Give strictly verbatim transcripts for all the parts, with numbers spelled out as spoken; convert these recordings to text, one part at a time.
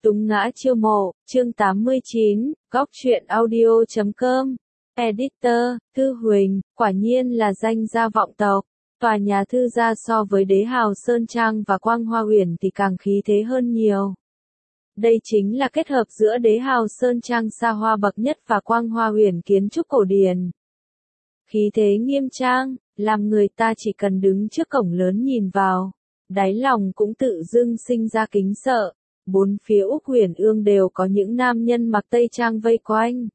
Túng ngã chiêu mộ, chương tám mươi chín, góc truyện audio chấm com. Editor, Thư Huỳnh, quả nhiên là danh gia vọng tộc. Tòa nhà Thư gia so với đế hào Sơn Trang và Quang Hoa Uyển thì càng khí thế hơn nhiều. Đây chính là kết hợp giữa đế hào Sơn Trang xa hoa bậc nhất và Quang Hoa Uyển kiến trúc cổ điển. Khí thế nghiêm trang, làm người ta chỉ cần đứng trước cổng lớn nhìn vào, đáy lòng cũng tự dưng sinh ra kính sợ. Bốn phía Úc Huyền Ương đều có những nam nhân mặc tây trang vây quanh.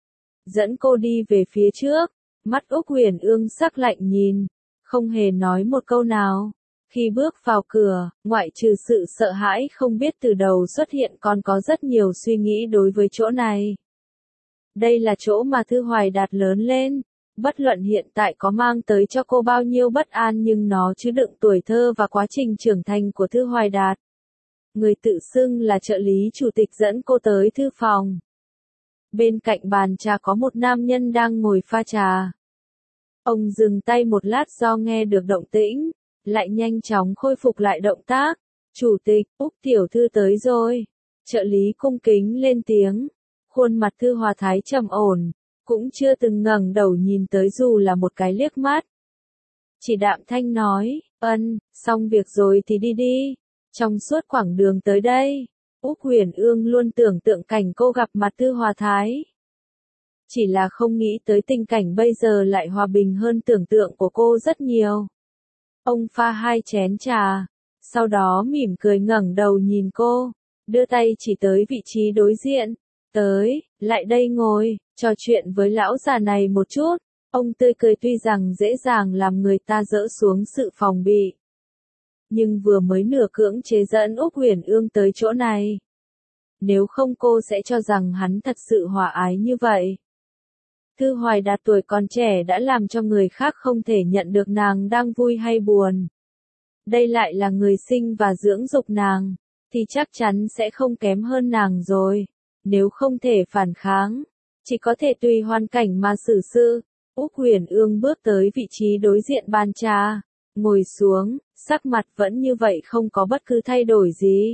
Dẫn cô đi về phía trước, mắt Úc Huyền Ương sắc lạnh nhìn, không hề nói một câu nào. Khi bước vào cửa, ngoại trừ sự sợ hãi không biết từ đầu xuất hiện còn có rất nhiều suy nghĩ đối với chỗ này. Đây là chỗ mà Thư Hoài Đạt lớn lên, bất luận hiện tại có mang tới cho cô bao nhiêu bất an nhưng nó chứa đựng tuổi thơ và quá trình trưởng thành của Thư Hoài Đạt. Người tự xưng là trợ lý chủ tịch dẫn cô tới thư phòng. Bên cạnh bàn trà có một nam nhân đang ngồi pha trà. Ông dừng tay một lát do nghe được động tĩnh, lại nhanh chóng khôi phục lại động tác. Chủ tịch, Úc tiểu thư tới rồi. Trợ lý cung kính lên tiếng. Khuôn mặt Thư Hòa Thái trầm ổn, cũng chưa từng ngẩng đầu nhìn tới dù là một cái liếc mắt. Chỉ đạm thanh nói, ân, xong việc rồi thì đi đi. Trong suốt quãng đường tới đây, Úc Huyền Ương luôn tưởng tượng cảnh cô gặp mặt Thư Hòa Thái. Chỉ là không nghĩ tới tình cảnh bây giờ lại hòa bình hơn tưởng tượng của cô rất nhiều. Ông pha hai chén trà, sau đó mỉm cười ngẩng đầu nhìn cô, đưa tay chỉ tới vị trí đối diện. Tới, lại đây ngồi, trò chuyện với lão già này một chút. Ông tươi cười tuy rằng dễ dàng làm người ta dỡ xuống sự phòng bị. Nhưng vừa mới nửa cưỡng chế dẫn Úc Huyền Ương tới chỗ này. Nếu không cô sẽ cho rằng hắn thật sự hòa ái như vậy. Thư Hoài Đạt tuổi còn trẻ đã làm cho người khác không thể nhận được nàng đang vui hay buồn. Đây lại là người sinh và dưỡng dục nàng, thì chắc chắn sẽ không kém hơn nàng rồi. Nếu không thể phản kháng, chỉ có thể tùy hoàn cảnh mà xử sự. Úc Huyền Ương bước tới vị trí đối diện bàn trà, ngồi xuống, sắc mặt vẫn như vậy không có bất cứ thay đổi gì.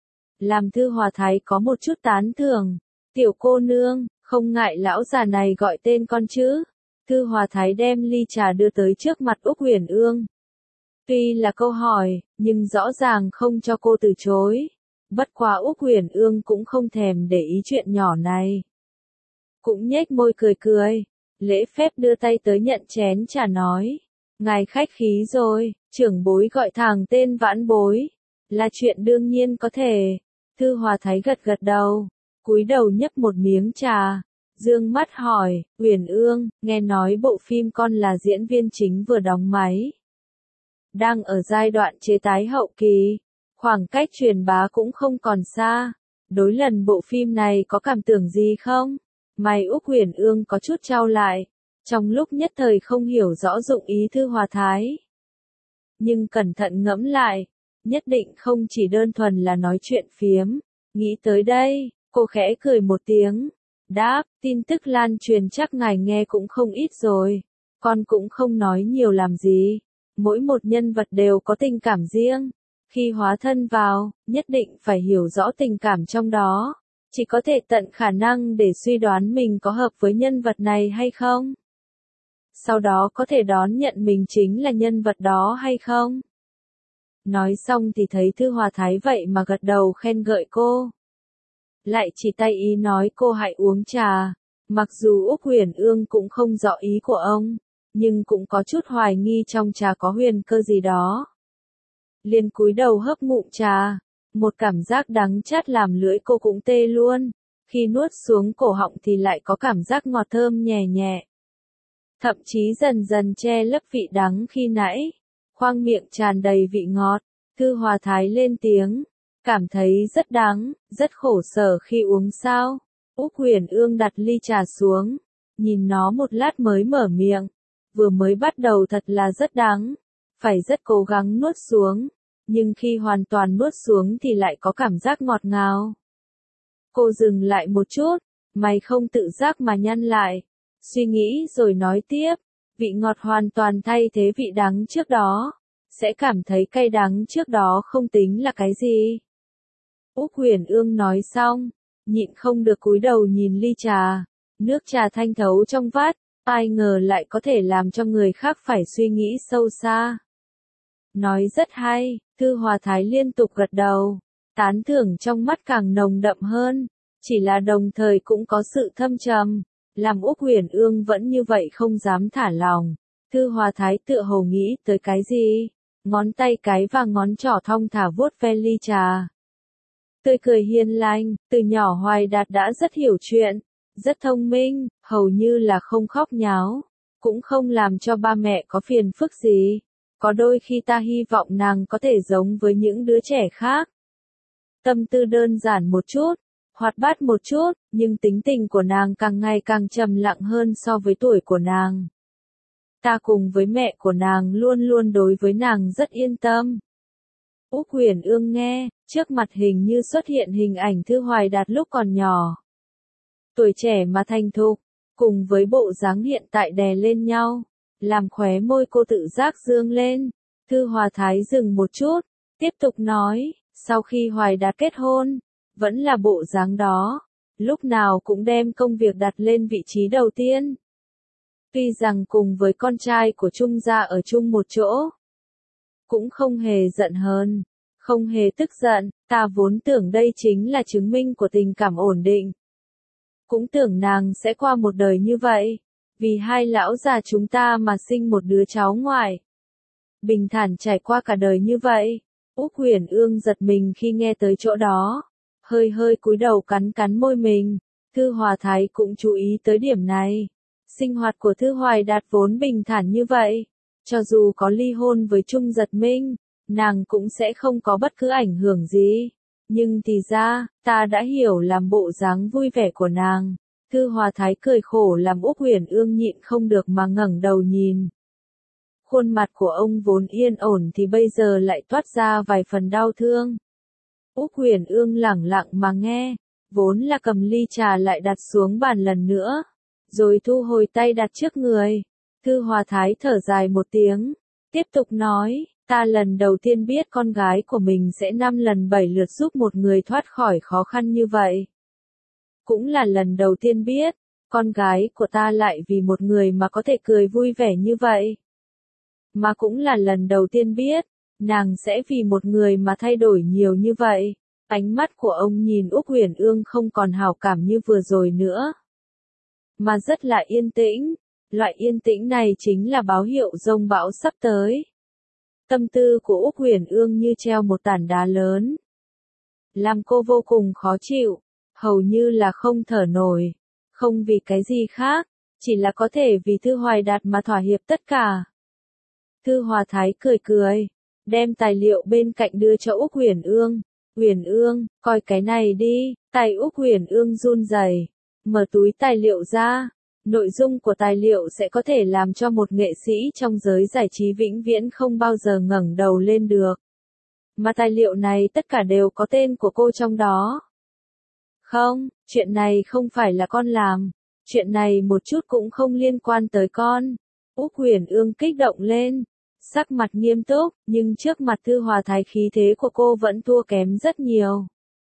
Làm Thư Hòa Thái có một chút tán thưởng. Tiểu cô nương, không ngại lão già này gọi tên con chứ. Thư Hòa Thái đem ly trà đưa tới trước mặt Úc Huyền Ương. Tuy là câu hỏi, nhưng rõ ràng không cho cô từ chối. Bất quá Úc Huyền Ương cũng không thèm để ý chuyện nhỏ này. Cũng nhếch môi cười cười, lễ phép đưa tay tới nhận chén trà nói. Ngài khách khí rồi, trưởng bối gọi thẳng tên vãn bối. Là chuyện đương nhiên có thể. Thư Hòa Thái gật gật đầu, cúi đầu nhấp một miếng trà, dương mắt hỏi, Huyền Ương, nghe nói bộ phim con là diễn viên chính vừa đóng máy. Đang ở giai đoạn chế tái hậu kỳ, khoảng cách truyền bá cũng không còn xa. Đối lần bộ phim này có cảm tưởng gì không? Mày Úc Huyền Ương có chút chau lại, trong lúc nhất thời không hiểu rõ dụng ý Thư Hòa Thái. Nhưng cẩn thận ngẫm lại, nhất định không chỉ đơn thuần là nói chuyện phiếm. Nghĩ tới đây, cô khẽ cười một tiếng. Đáp, tin tức lan truyền chắc ngài nghe cũng không ít rồi. Con cũng không nói nhiều làm gì. Mỗi một nhân vật đều có tình cảm riêng. Khi hóa thân vào, nhất định phải hiểu rõ tình cảm trong đó. Chỉ có thể tận khả năng để suy đoán mình có hợp với nhân vật này hay không. Sau đó có thể đón nhận mình chính là nhân vật đó hay không. Nói xong thì thấy Thư Hòa Thái vậy mà gật đầu khen ngợi cô. Lại chỉ tay ý nói cô hãy uống trà. Mặc dù Úc Huyền Ương cũng không rõ ý của ông, nhưng cũng có chút hoài nghi trong trà có huyền cơ gì đó. Liền cúi đầu hấp ngụm trà, một cảm giác đắng chát làm lưỡi cô cũng tê luôn. Khi nuốt xuống cổ họng thì lại có cảm giác ngọt thơm nhẹ nhẹ. Thậm chí dần dần che lấp vị đắng khi nãy. Khoang miệng tràn đầy vị ngọt. Thư Hòa Thái lên tiếng. Cảm thấy rất đắng, rất khổ sở khi uống sao. Úc Huyền Ương đặt ly trà xuống. Nhìn nó một lát mới mở miệng. Vừa mới bắt đầu thật là rất đắng. Phải rất cố gắng nuốt xuống. Nhưng khi hoàn toàn nuốt xuống thì lại có cảm giác ngọt ngào. Cô dừng lại một chút. Mày không tự giác mà nhăn lại. Suy nghĩ rồi nói tiếp. Vị ngọt hoàn toàn thay thế vị đắng trước đó. Sẽ cảm thấy cay đắng trước đó không tính là cái gì. Úc Huyền Ương nói xong, nhịn không được cúi đầu nhìn ly trà, nước trà thanh thấu trong vắt, ai ngờ lại có thể làm cho người khác phải suy nghĩ sâu xa. Nói rất hay, Thư Hòa Thái liên tục gật đầu, tán thưởng trong mắt càng nồng đậm hơn, chỉ là đồng thời cũng có sự thâm trầm, làm Úc Huyền Ương vẫn như vậy không dám thả lòng. Thư Hòa Thái tựa hồ nghĩ tới cái gì, ngón tay cái và ngón trỏ thong thả vuốt ve ly trà. Tươi cười hiền lành, từ nhỏ Hoài Đạt đã rất hiểu chuyện, rất thông minh, hầu như là không khóc nháo, cũng không làm cho ba mẹ có phiền phức gì. Có đôi khi ta hy vọng nàng có thể giống với những đứa trẻ khác. Tâm tư đơn giản một chút, hoạt bát một chút, nhưng tính tình của nàng càng ngày càng trầm lặng hơn so với tuổi của nàng. Ta cùng với mẹ của nàng luôn luôn đối với nàng rất yên tâm. Úc Huyền Ương nghe, trước mặt hình như xuất hiện hình ảnh Thư Hoài Đạt lúc còn nhỏ. Tuổi trẻ mà thành thục, cùng với bộ dáng hiện tại đè lên nhau, làm khóe môi cô tự giác dương lên. Thư Hòa Thái dừng một chút, tiếp tục nói, sau khi Hoài Đạt kết hôn, vẫn là bộ dáng đó, lúc nào cũng đem công việc đặt lên vị trí đầu tiên. Tuy rằng cùng với con trai của Trung gia ở chung một chỗ, cũng không hề giận hờn, không hề tức giận, ta vốn tưởng đây chính là chứng minh của tình cảm ổn định. Cũng tưởng nàng sẽ qua một đời như vậy, vì hai lão già chúng ta mà sinh một đứa cháu ngoại. Bình thản trải qua cả đời như vậy. Úc Huyền Ương giật mình khi nghe tới chỗ đó, hơi hơi cúi đầu cắn cắn môi mình. Thư Hòa Thái cũng chú ý tới điểm này. Sinh hoạt của Thư Hoài Đạt vốn bình thản như vậy, cho dù có ly hôn với Trung Giật Minh, nàng cũng sẽ không có bất cứ ảnh hưởng gì. Nhưng thì ra, ta đã hiểu làm bộ dáng vui vẻ của nàng. Thư Hòa Thái cười khổ làm Úc Huyền Ương nhịn không được mà ngẩng đầu nhìn. Khuôn mặt của ông vốn yên ổn thì bây giờ lại toát ra vài phần đau thương. Úc Huyền Ương lẳng lặng mà nghe, vốn là cầm ly trà lại đặt xuống bàn lần nữa, rồi thu hồi tay đặt trước người. Thư Hòa Thái thở dài một tiếng, tiếp tục nói, ta lần đầu tiên biết con gái của mình sẽ năm lần bảy lượt giúp một người thoát khỏi khó khăn như vậy. Cũng là lần đầu tiên biết, con gái của ta lại vì một người mà có thể cười vui vẻ như vậy. Mà cũng là lần đầu tiên biết, nàng sẽ vì một người mà thay đổi nhiều như vậy. Ánh mắt của ông nhìn Úc Huyền Ương không còn hảo cảm như vừa rồi nữa, mà rất là yên tĩnh. Loại yên tĩnh này chính là báo hiệu giông bão sắp tới. Tâm tư của Úc Huyền Ương như treo một tảng đá lớn, làm cô vô cùng khó chịu, hầu như là không thở nổi. Không vì cái gì khác, chỉ là có thể vì Thư Hoài Đạt mà thỏa hiệp tất cả. Thư Hòa Thái cười cười, đem tài liệu bên cạnh đưa cho Úc Huyền Ương. Huyền Ương, coi cái này đi. Tay Úc Huyền Ương run rẩy, mở túi tài liệu ra. Nội dung của tài liệu sẽ có thể làm cho một nghệ sĩ trong giới giải trí vĩnh viễn không bao giờ ngẩng đầu lên được. Mà tài liệu này tất cả đều có tên của cô trong đó. Không, chuyện này không phải là con làm. Chuyện này một chút cũng không liên quan tới con. Úc Huyền Ương kích động lên, sắc mặt nghiêm túc, nhưng trước mặt Thư Hòa Thái khí thế của cô vẫn thua kém rất nhiều.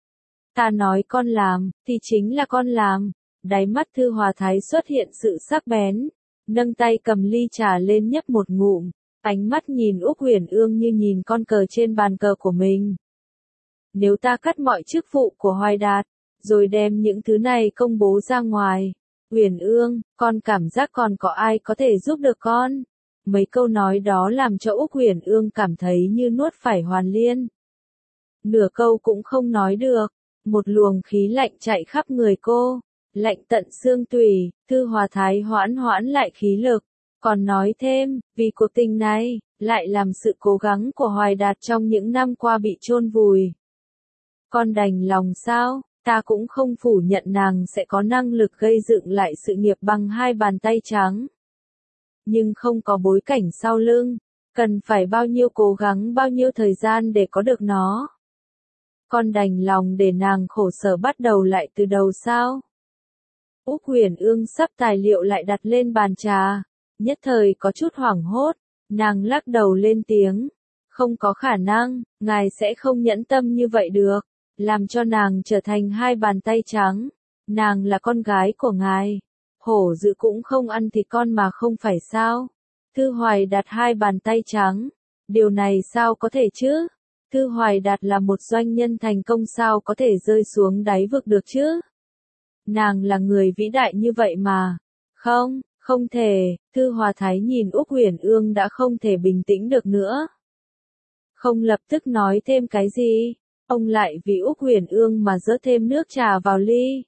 Ta nói con làm, thì chính là con làm. Đáy mắt Thư Hòa Thái xuất hiện sự sắc bén, nâng tay cầm ly trà lên nhấp một ngụm, ánh mắt nhìn Úc Huyền Ương như nhìn con cờ trên bàn cờ của mình. Nếu ta cắt mọi chức vụ của Hoài Đạt, rồi đem những thứ này công bố ra ngoài, Huyền Ương, con cảm giác còn có ai có thể giúp được con? Mấy câu nói đó làm cho Úc Huyền Ương cảm thấy như nuốt phải hoàn liên. Nửa câu cũng không nói được, một luồng khí lạnh chạy khắp người cô. Lạnh tận xương tủy. Thư Hòa Thái hoãn hoãn lại khí lực, còn nói thêm, vì cuộc tình này, lại làm sự cố gắng của Hoài Đạt trong những năm qua bị chôn vùi. Con đành lòng sao? Ta cũng không phủ nhận nàng sẽ có năng lực gây dựng lại sự nghiệp bằng hai bàn tay trắng. Nhưng không có bối cảnh sau lưng, cần phải bao nhiêu cố gắng bao nhiêu thời gian để có được nó. Con đành lòng để nàng khổ sở bắt đầu lại từ đầu sao? Úc Huyền Ương sắp tài liệu lại đặt lên bàn trà, nhất thời có chút hoảng hốt, nàng lắc đầu lên tiếng, không có khả năng, ngài sẽ không nhẫn tâm như vậy được, làm cho nàng trở thành hai bàn tay trắng. Nàng là con gái của ngài. Hổ dữ cũng không ăn thịt con mà không phải sao? Thư Hoài Đạt hai bàn tay trắng. Điều này sao có thể chứ? Thư Hoài Đạt là một doanh nhân thành công sao có thể rơi xuống đáy vực được chứ? Nàng là người vĩ đại như vậy mà. Không, không thể. Thư Hòa Thái nhìn Úc Huyền Ương đã không thể bình tĩnh được nữa. Không lập tức nói thêm cái gì. Ông lại vì Úc Huyền Ương mà dỡ thêm nước trà vào ly.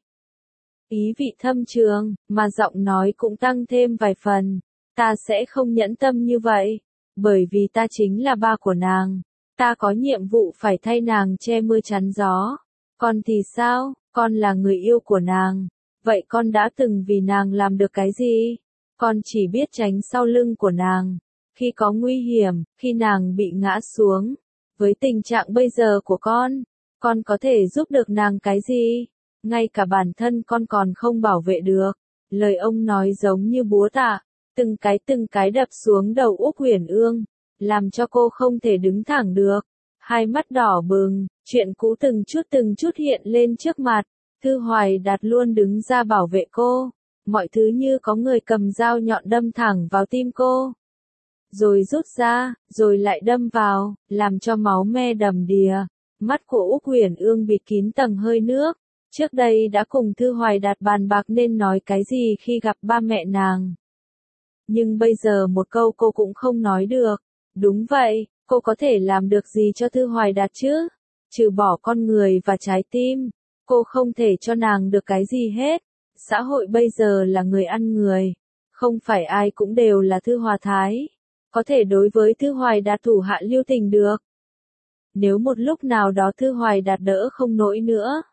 Ý vị thâm trường, mà giọng nói cũng tăng thêm vài phần. Ta sẽ không nhẫn tâm như vậy. Bởi vì ta chính là ba của nàng. Ta có nhiệm vụ phải thay nàng che mưa chắn gió. Con thì sao? Con là người yêu của nàng. Vậy con đã từng vì nàng làm được cái gì? Con chỉ biết tránh sau lưng của nàng. Khi có nguy hiểm, khi nàng bị ngã xuống. Với tình trạng bây giờ của con, con có thể giúp được nàng cái gì? Ngay cả bản thân con còn không bảo vệ được. Lời ông nói giống như búa tạ, từng cái từng cái đập xuống đầu Úc Huyền Ương, làm cho cô không thể đứng thẳng được. Hai mắt đỏ bừng, chuyện cũ từng chút từng chút hiện lên trước mặt. Thư Hoài Đạt luôn đứng ra bảo vệ cô. Mọi thứ như có người cầm dao nhọn đâm thẳng vào tim cô. Rồi rút ra, rồi lại đâm vào, làm cho máu me đầm đìa. Mắt của Úc Huyền Ương bịt kín tầng hơi nước. Trước đây đã cùng Thư Hoài Đạt bàn bạc nên nói cái gì khi gặp ba mẹ nàng. Nhưng bây giờ một câu cô cũng không nói được. Đúng vậy, cô có thể làm được gì cho Thư Hoài Đạt chứ? Trừ bỏ con người và trái tim, cô không thể cho nàng được cái gì hết. Xã hội bây giờ là người ăn người. Không phải ai cũng đều là Thư Hòa Thái. Có thể đối với Thư Hoài Đạt thủ hạ lưu tình được. Nếu một lúc nào đó Thư Hoài Đạt đỡ không nổi nữa,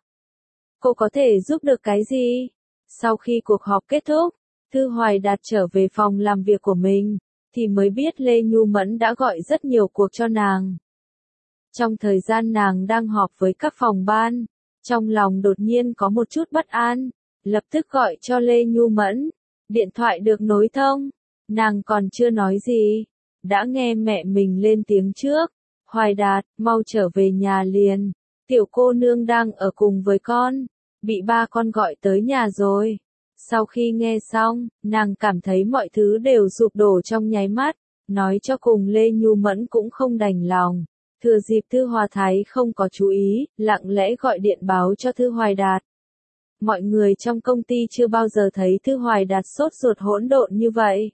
cô có thể giúp được cái gì? Sau khi cuộc họp kết thúc, Thư Hoài Đạt trở về phòng làm việc của mình, thì mới biết Lê Nhu Mẫn đã gọi rất nhiều cuộc cho nàng. Trong thời gian nàng đang họp với các phòng ban, trong lòng đột nhiên có một chút bất an, lập tức gọi cho Lê Nhu Mẫn. Điện thoại được nối thông, nàng còn chưa nói gì, đã nghe mẹ mình lên tiếng trước. Hoài Đạt, mau trở về nhà liền. Tiểu cô nương đang ở cùng với con, bị ba con gọi tới nhà rồi. Sau khi nghe xong, nàng cảm thấy mọi thứ đều sụp đổ trong nháy mắt, nói cho cùng Lê Nhu Mẫn cũng không đành lòng. Thừa dịp Thư Hòa Thái không có chú ý, lặng lẽ gọi điện báo cho Thư Hoài Đạt. Mọi người trong công ty chưa bao giờ thấy Thư Hoài Đạt sốt ruột hỗn độn như vậy.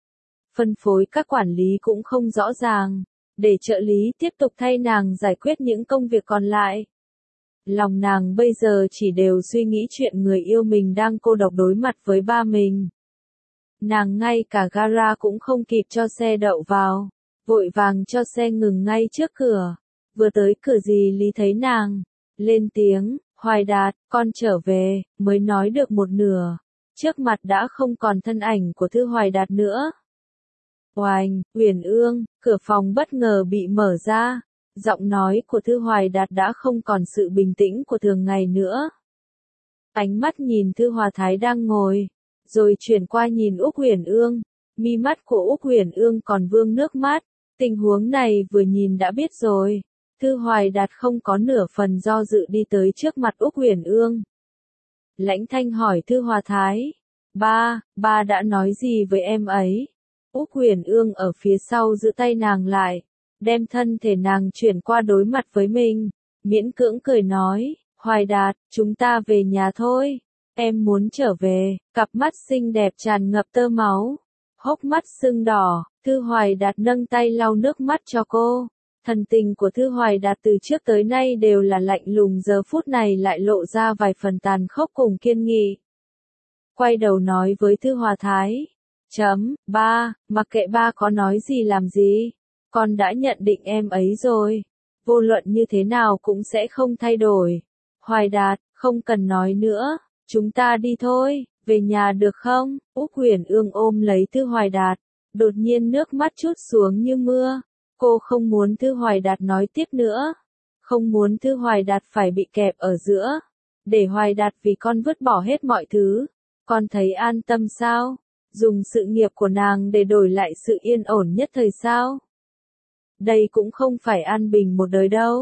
Phân phối các quản lý cũng không rõ ràng, để trợ lý tiếp tục thay nàng giải quyết những công việc còn lại. Lòng nàng bây giờ chỉ đều suy nghĩ chuyện người yêu mình đang cô độc đối mặt với ba mình. Nàng ngay cả gara cũng không kịp cho xe đậu vào, vội vàng cho xe ngừng ngay trước cửa. Vừa tới cửa dì Lý thấy nàng, lên tiếng, Hoài Đạt, con trở về, mới nói được một nửa. Trước mặt đã không còn thân ảnh của Thư Hoài Đạt nữa. Oành, Huyền Ương, cửa phòng bất ngờ bị mở ra. Giọng nói của Thư Hoài Đạt đã không còn sự bình tĩnh của thường ngày nữa. Ánh mắt nhìn Thư Hòa Thái đang ngồi, rồi chuyển qua nhìn Úc Huyền Ương. Mi mắt của Úc Huyền Ương còn vương nước mắt. Tình huống này vừa nhìn đã biết rồi. Thư Hoài Đạt không có nửa phần do dự đi tới trước mặt Úc Huyền Ương. Lãnh thanh hỏi Thư Hòa Thái. Ba, ba đã nói gì với em ấy? Úc Huyền Ương ở phía sau giữ tay nàng lại, đem thân thể nàng chuyển qua đối mặt với mình, miễn cưỡng cười nói, Hoài Đạt, chúng ta về nhà thôi, em muốn trở về. Cặp mắt xinh đẹp tràn ngập tơ máu, hốc mắt sưng đỏ. Thư Hoài Đạt nâng tay lau nước mắt cho cô. Thần tình của Thư Hoài Đạt từ trước tới nay đều là lạnh lùng, giờ phút này lại lộ ra vài phần tàn khốc cùng kiên nghị. Quay đầu nói với Thư Hòa Thái. Chấm, ba, mặc kệ ba có nói gì làm gì, con đã nhận định em ấy rồi. Vô luận như thế nào cũng sẽ không thay đổi. Hoài Đạt, không cần nói nữa, chúng ta đi thôi, về nhà được không? Úc Huyền Ương ôm lấy Thư Hoài Đạt, đột nhiên nước mắt trút xuống như mưa. Cô không muốn Thư Hoài Đạt nói tiếp nữa. Không muốn Thư Hoài Đạt phải bị kẹp ở giữa. Để Hoài Đạt vì con vứt bỏ hết mọi thứ. Con thấy an tâm sao? Dùng sự nghiệp của nàng để đổi lại sự yên ổn nhất thời sao? Đây cũng không phải an bình một đời đâu.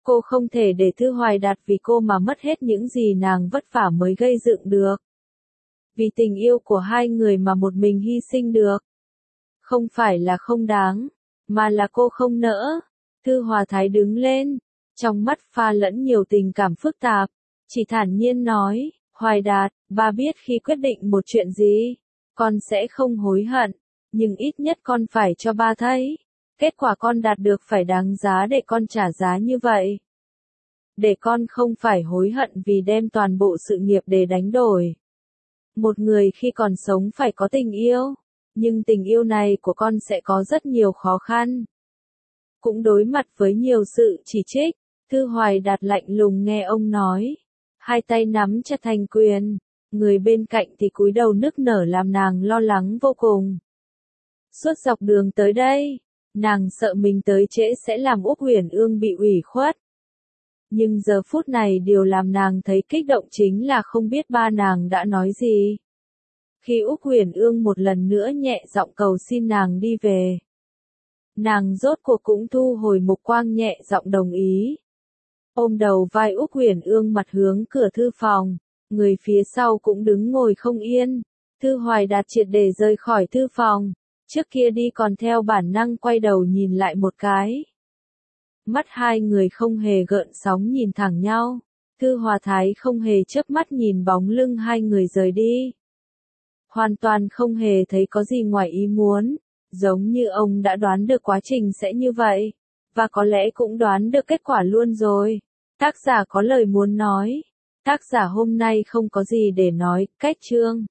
Cô không thể để Thư Hoài Đạt vì cô mà mất hết những gì nàng vất vả mới gây dựng được. Vì tình yêu của hai người mà một mình hy sinh được. Không phải là không đáng, mà là cô không nỡ. Thư Hòa Thái đứng lên, trong mắt pha lẫn nhiều tình cảm phức tạp, chỉ thản nhiên nói, Hoài Đạt, ba biết khi quyết định một chuyện gì, con sẽ không hối hận, nhưng ít nhất con phải cho ba thấy, kết quả con đạt được phải đáng giá để con trả giá như vậy. Để con không phải hối hận vì đem toàn bộ sự nghiệp để đánh đổi. Một người khi còn sống phải có tình yêu, nhưng tình yêu này của con sẽ có rất nhiều khó khăn. Cũng đối mặt với nhiều sự chỉ trích, Thư Hoài Đạt lạnh lùng nghe ông nói. Hai tay nắm chặt thành quyền, người bên cạnh thì cúi đầu nức nở làm nàng lo lắng vô cùng. Suốt dọc đường tới đây, nàng sợ mình tới trễ sẽ làm Úc Huyền Ương bị ủy khuất. Nhưng giờ phút này điều làm nàng thấy kích động chính là không biết ba nàng đã nói gì. Khi Úc Huyền Ương một lần nữa nhẹ giọng cầu xin nàng đi về. Nàng rốt cuộc cũng thu hồi mục quang nhẹ giọng đồng ý. Ôm đầu vai Úc Huyền Ương mặt hướng cửa thư phòng, người phía sau cũng đứng ngồi không yên. Thư Hoài Đạt triệt để rời khỏi thư phòng, trước kia đi còn theo bản năng quay đầu nhìn lại một cái. Mắt hai người không hề gợn sóng nhìn thẳng nhau, Thư Hòa Thái không hề chớp mắt nhìn bóng lưng hai người rời đi. Hoàn toàn không hề thấy có gì ngoài ý muốn, giống như ông đã đoán được quá trình sẽ như vậy, và có lẽ cũng đoán được kết quả luôn rồi. Tác giả có lời muốn nói. Tác giả hôm nay không có gì để nói, cách chương.